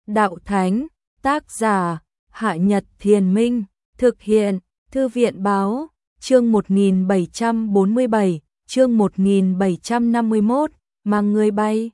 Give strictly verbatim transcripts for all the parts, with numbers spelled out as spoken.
đạo thánh, tác giả, Hạ Nhật Thiền Minh, thực hiện, Thư viện báo, chương một nghìn bảy trăm bốn mươi bảy, chương một nghìn bảy trăm năm mươi mốt, mang người bay.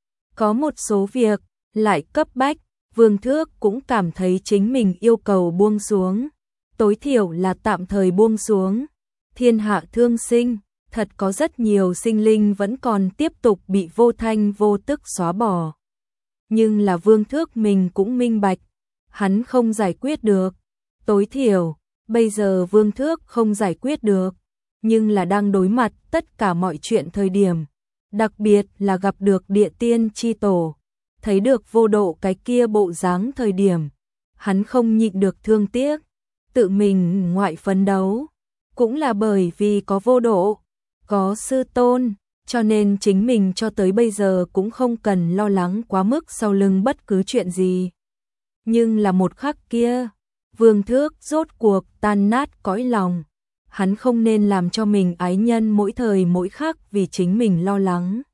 Có một số việc, lại cấp bách, Vương Thước cũng cảm thấy chính mình yêu cầu buông xuống, tối thiểu là tạm thời buông xuống. Thiên hạ thương sinh, thật có rất nhiều sinh linh vẫn còn tiếp tục bị vô thanh vô tức xóa bỏ. Nhưng là Vương Thước mình cũng minh bạch, hắn không giải quyết được. Tối thiểu, bây giờ Vương Thước không giải quyết được, nhưng là đang đối mặt tất cả mọi chuyện thời điểm, đặc biệt là gặp được địa tiên chi tổ, thấy được vô độ cái kia bộ dáng thời điểm, hắn không nhịn được thương tiếc, tự mình ngoại phấn đấu, cũng là bởi vì có vô độ, có sư tôn, cho nên chính mình cho tới bây giờ cũng không cần lo lắng quá mức sau lưng bất cứ chuyện gì. Nhưng là một khắc kia, Vương Thước rốt cuộc tan nát cõi lòng, hắn không nên làm cho mình ái nhân mỗi thời mỗi khắc vì chính mình lo lắng.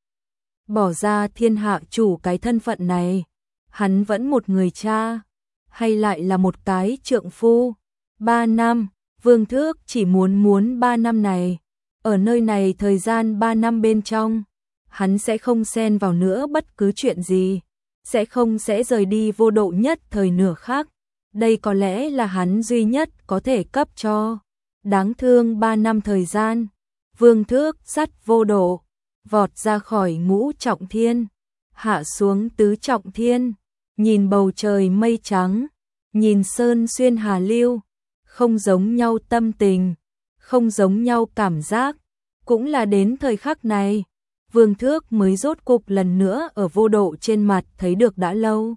Bỏ ra thiên hạ chủ cái thân phận này, hắn vẫn một người cha, hay lại là một cái trượng phu. Ba năm, Vương Thước chỉ muốn muốn ba năm này, ở nơi này thời gian ba năm bên trong, hắn sẽ không xen vào nữa bất cứ chuyện gì, sẽ không sẽ rời đi vô độ nhất thời nửa khác. Đây có lẽ là hắn duy nhất có thể cấp cho. Đáng thương ba năm thời gian, Vương Thước dắt vô độ, vọt ra khỏi ngũ trọng thiên, hạ xuống tứ trọng thiên, nhìn bầu trời mây trắng, nhìn sơn xuyên hà lưu, không giống nhau tâm tình, không giống nhau cảm giác, cũng là đến thời khắc này, Vương Thước mới rốt cục lần nữa ở vô độ trên mặt thấy được đã lâu.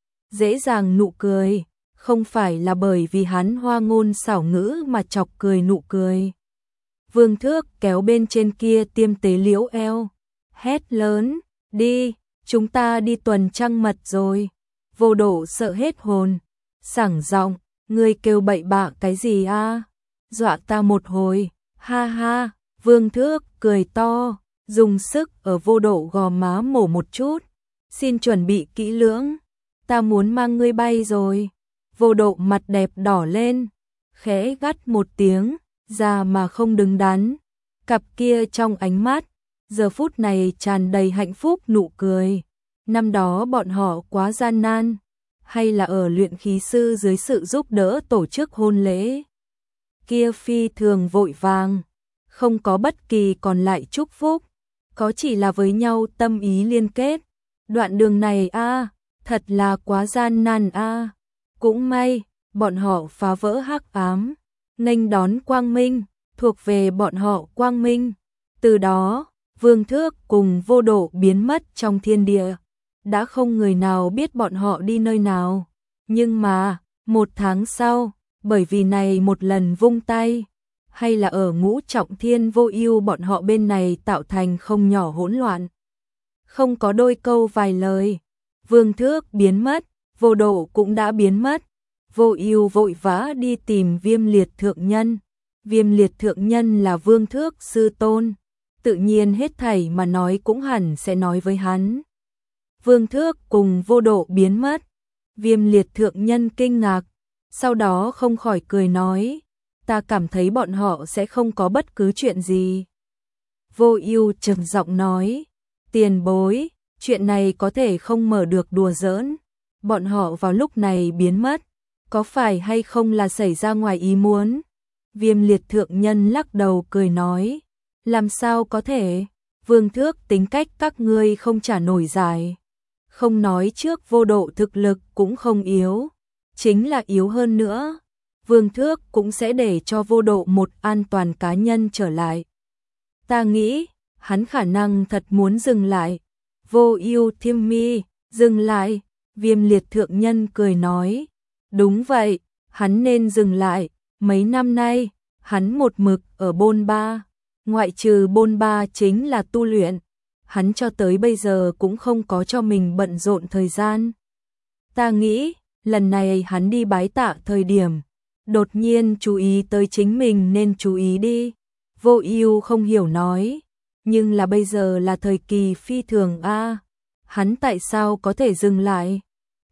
Dễ dàng nụ cười, không phải là bởi vì hắn hoa ngôn xảo ngữ mà chọc cười nụ cười. Vương Thước kéo bên trên kia tiêm tế liễu eo, hét lớn, đi, chúng ta đi tuần trăng mật rồi. Vô độ sợ hết hồn, sảng giọng, ngươi kêu bậy bạ cái gì a? Dọa ta một hồi, ha ha. Vương Thước cười to, dùng sức ở vô độ gò má mổ một chút, xin chuẩn bị kỹ lưỡng, ta muốn mang ngươi bay rồi. Vô độ mặt đẹp đỏ lên, khẽ gắt một tiếng, ra mà không đứng đắn, cặp kia trong ánh mắt, giờ phút này tràn đầy hạnh phúc nụ cười. Năm đó bọn họ quá gian nan, hay là ở luyện khí sư dưới sự giúp đỡ tổ chức hôn lễ. Kia phi thường vội vàng, không có bất kỳ còn lại chúc phúc, có chỉ là với nhau tâm ý liên kết. Đoạn đường này a, thật là quá gian nan a. Cũng may, bọn họ phá vỡ hắc ám, nghênh đón quang minh, thuộc về bọn họ quang minh. Từ đó, Vương Thước cùng vô độ biến mất trong thiên địa. Đã không người nào biết bọn họ đi nơi nào. Nhưng mà, một tháng sau, bởi vì này một lần vung tay, hay là ở ngũ trọng thiên vô ưu bọn họ bên này tạo thành không nhỏ hỗn loạn. Không có đôi câu vài lời, Vương Thước biến mất, vô độ cũng đã biến mất. Vô ưu vội vã đi tìm Viêm Liệt thượng nhân. Viêm Liệt thượng nhân là Vương Thước sư tôn, tự nhiên hết thảy mà nói cũng hẳn sẽ nói với hắn. Vương Thước cùng vô độ biến mất, Viêm Liệt thượng nhân kinh ngạc, sau đó không khỏi cười nói, ta cảm thấy bọn họ sẽ không có bất cứ chuyện gì. Vô ưu trầm giọng nói, tiền bối, chuyện này có thể không mở được đùa giỡn. Bọn họ vào lúc này biến mất, có phải hay không là xảy ra ngoài ý muốn? Viêm Liệt thượng nhân lắc đầu cười nói, làm sao có thể? Vương Thước tính cách các ngươi không trả nổi giải. Không nói trước vô độ thực lực cũng không yếu, chính là yếu hơn nữa, Vương Thước cũng sẽ để cho vô độ một an toàn cá nhân trở lại. Ta nghĩ, hắn khả năng thật muốn dừng lại. Vô ưu thiêm mi, dừng lại. Viêm Liệt thượng nhân cười nói, đúng vậy, hắn nên dừng lại. Mấy năm nay, hắn một mực ở bôn ba, ngoại trừ bôn ba chính là tu luyện, hắn cho tới bây giờ cũng không có cho mình bận rộn thời gian. Ta nghĩ, lần này hắn đi bái tạ thời điểm, đột nhiên chú ý tới chính mình nên chú ý đi. Vô ưu không hiểu nói, nhưng là bây giờ là thời kỳ phi thường a, hắn tại sao có thể dừng lại?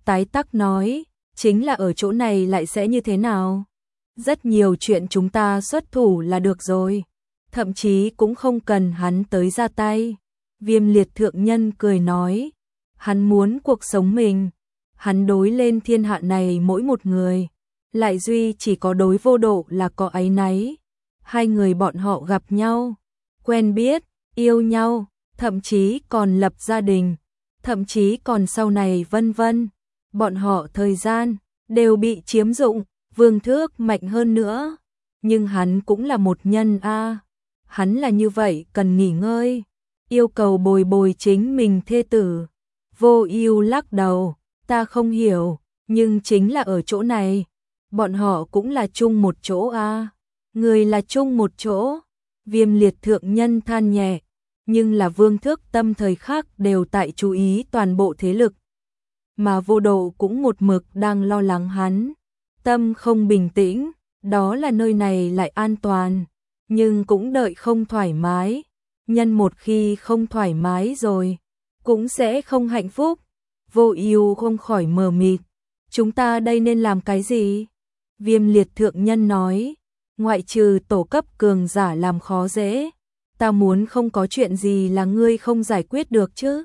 tái tắc nói, chính là ở chỗ này lại sẽ như thế nào? Rất nhiều chuyện chúng ta xuất thủ là được rồi, thậm chí cũng không cần hắn tới ra tay. Viêm liệt thượng nhân cười nói, hắn muốn cuộc sống mình, hắn đối lên thiên hạ này mỗi một người, lại duy chỉ có đối vô độ là có áy náy. Hai người bọn họ gặp nhau, quen biết, yêu nhau, thậm chí còn lập gia đình, thậm chí còn sau này vân vân. Bọn họ thời gian đều bị chiếm dụng, Vương Thước mạnh hơn nữa, nhưng hắn cũng là một nhân a, à. Hắn là như vậy cần nghỉ ngơi, yêu cầu bồi bồi chính mình thê tử. Vô Ưu lắc đầu, ta không hiểu, nhưng chính là ở chỗ này, bọn họ cũng là chung một chỗ a. À. Người là chung một chỗ. Viêm liệt thượng nhân than nhẹ, nhưng là Vương Thước tâm thời khắc đều tại chú ý toàn bộ thế lực, mà vô độ cũng một mực đang lo lắng hắn, tâm không bình tĩnh, đó là nơi này lại an toàn, nhưng cũng đợi không thoải mái, nhân một khi không thoải mái rồi, cũng sẽ không hạnh phúc. Vô Ưu không khỏi mờ mịt, chúng ta đây nên làm cái gì? Viêm liệt thượng nhân nói, ngoại trừ tổ cấp cường giả làm khó dễ, ta muốn không có chuyện gì là ngươi không giải quyết được chứ.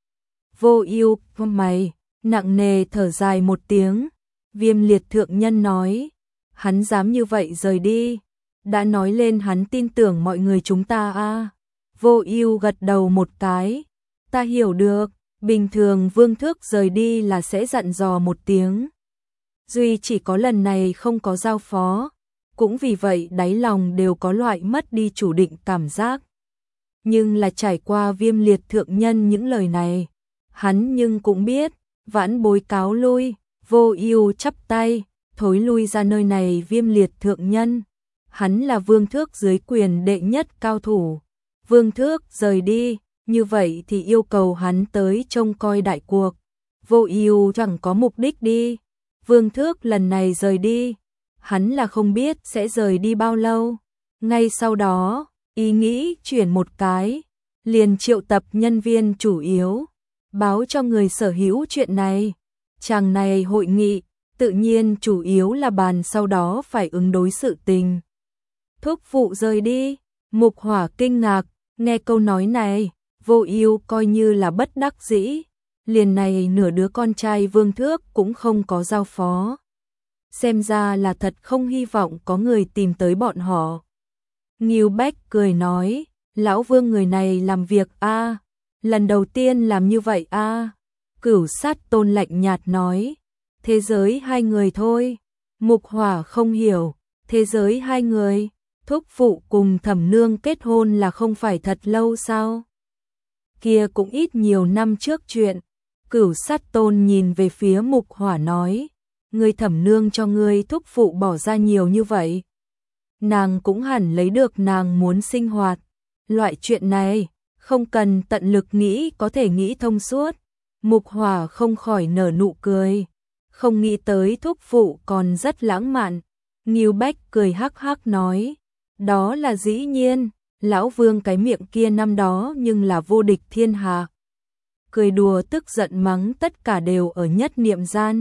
Vô Ưu mày, nặng nề thở dài một tiếng. Viêm liệt thượng nhân nói, hắn dám như vậy rời đi, đã nói lên hắn tin tưởng mọi người chúng ta a. À. Vô Ưu gật đầu một cái, ta hiểu được, bình thường Vương Thước rời đi là sẽ dặn dò một tiếng. Duy chỉ có lần này không có giao phó, cũng vì vậy đáy lòng đều có loại mất đi chủ định cảm giác. Nhưng là trải qua Viêm liệt thượng nhân những lời này, hắn nhưng cũng biết, vãn bối cáo lui. Vô Ưu chắp tay, thối lui ra nơi này. Viêm liệt thượng nhân, hắn là Vương Thước dưới quyền đệ nhất cao thủ. Vương Thước rời đi, như vậy thì yêu cầu hắn tới trông coi đại cuộc. Vô Ưu chẳng có mục đích đi. Vương Thước lần này rời đi, hắn là không biết sẽ rời đi bao lâu. Ngay sau đó, ý nghĩ chuyển một cái, liền triệu tập nhân viên chủ yếu, báo cho người sở hữu chuyện này. Chàng này hội nghị, tự nhiên chủ yếu là bàn sau đó phải ứng đối sự tình. Thúc phụ rời đi, Mục Hỏa kinh ngạc, nghe câu nói này, Vô Ưu coi như là bất đắc dĩ, liền này nửa đứa con trai Vương Thước cũng không có giao phó. Xem ra là thật không hy vọng có người tìm tới bọn họ. Ngưu Bách cười nói, lão Vương người này làm việc a, à, lần đầu tiên làm như vậy a. À. Cửu Sát Tôn lạnh nhạt nói, thế giới hai người thôi. Mục Hỏa không hiểu, thế giới hai người, thúc phụ cùng Thẩm Nương kết hôn là không phải thật lâu sao? Kia cũng ít nhiều năm trước chuyện. Cửu Sát Tôn nhìn về phía Mục Hỏa nói, người Thẩm Nương cho ngươi thúc phụ bỏ ra nhiều như vậy, nàng cũng hẳn lấy được nàng muốn sinh hoạt. Loại chuyện này, không cần tận lực nghĩ có thể nghĩ thông suốt. Mục Hỏa không khỏi nở nụ cười, không nghĩ tới thúc phụ còn rất lãng mạn. Ngưu Bách cười hắc hắc nói, đó là dĩ nhiên, lão Vương cái miệng kia năm đó nhưng là vô địch thiên hạ. Cười đùa tức giận mắng tất cả đều ở nhất niệm gian.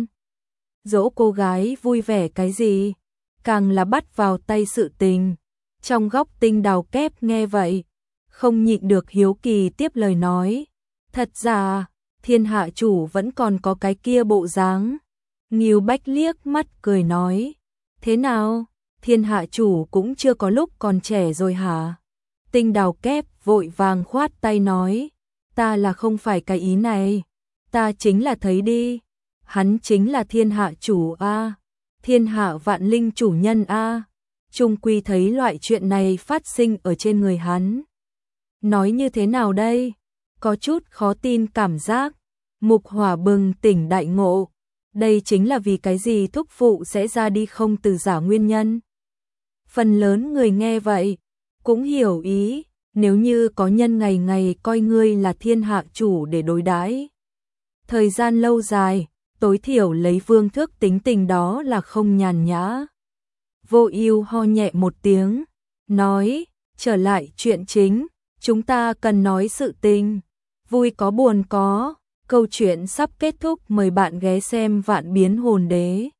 Dỗ cô gái vui vẻ cái gì, càng là bắt vào tay sự tình. Trong góc Tinh Đào Kép nghe vậy, không nhịn được hiếu kỳ tiếp lời nói, thật ra thiên hạ chủ vẫn còn có cái kia bộ dáng. Ngưu Bách liếc mắt cười nói, thế nào, thiên hạ chủ cũng chưa có lúc còn trẻ rồi hả? Tinh Đào Kép vội vàng khoát tay nói, ta là không phải cái ý này, ta chính là thấy đi, hắn chính là thiên hạ chủ a, thiên hạ vạn linh chủ nhân a, chung quy thấy loại chuyện này phát sinh ở trên người hắn. Nói như thế nào đây? Có chút khó tin cảm giác. Mục Hỏa bừng tỉnh đại ngộ, đây chính là vì cái gì thúc phụ sẽ ra đi không từ giả nguyên nhân. Phần lớn người nghe vậy cũng hiểu ý, nếu như có nhân ngày ngày coi ngươi là thiên hạ chủ để đối đãi, thời gian lâu dài, tối thiểu lấy Vương Thước tính tình đó là không nhàn nhã. Vô Ưu ho nhẹ một tiếng, nói, trở lại chuyện chính, chúng ta cần nói sự tình, vui có buồn có, Câu chuyện sắp kết thúc, mời bạn ghé xem Vạn Biến Hồn Đế.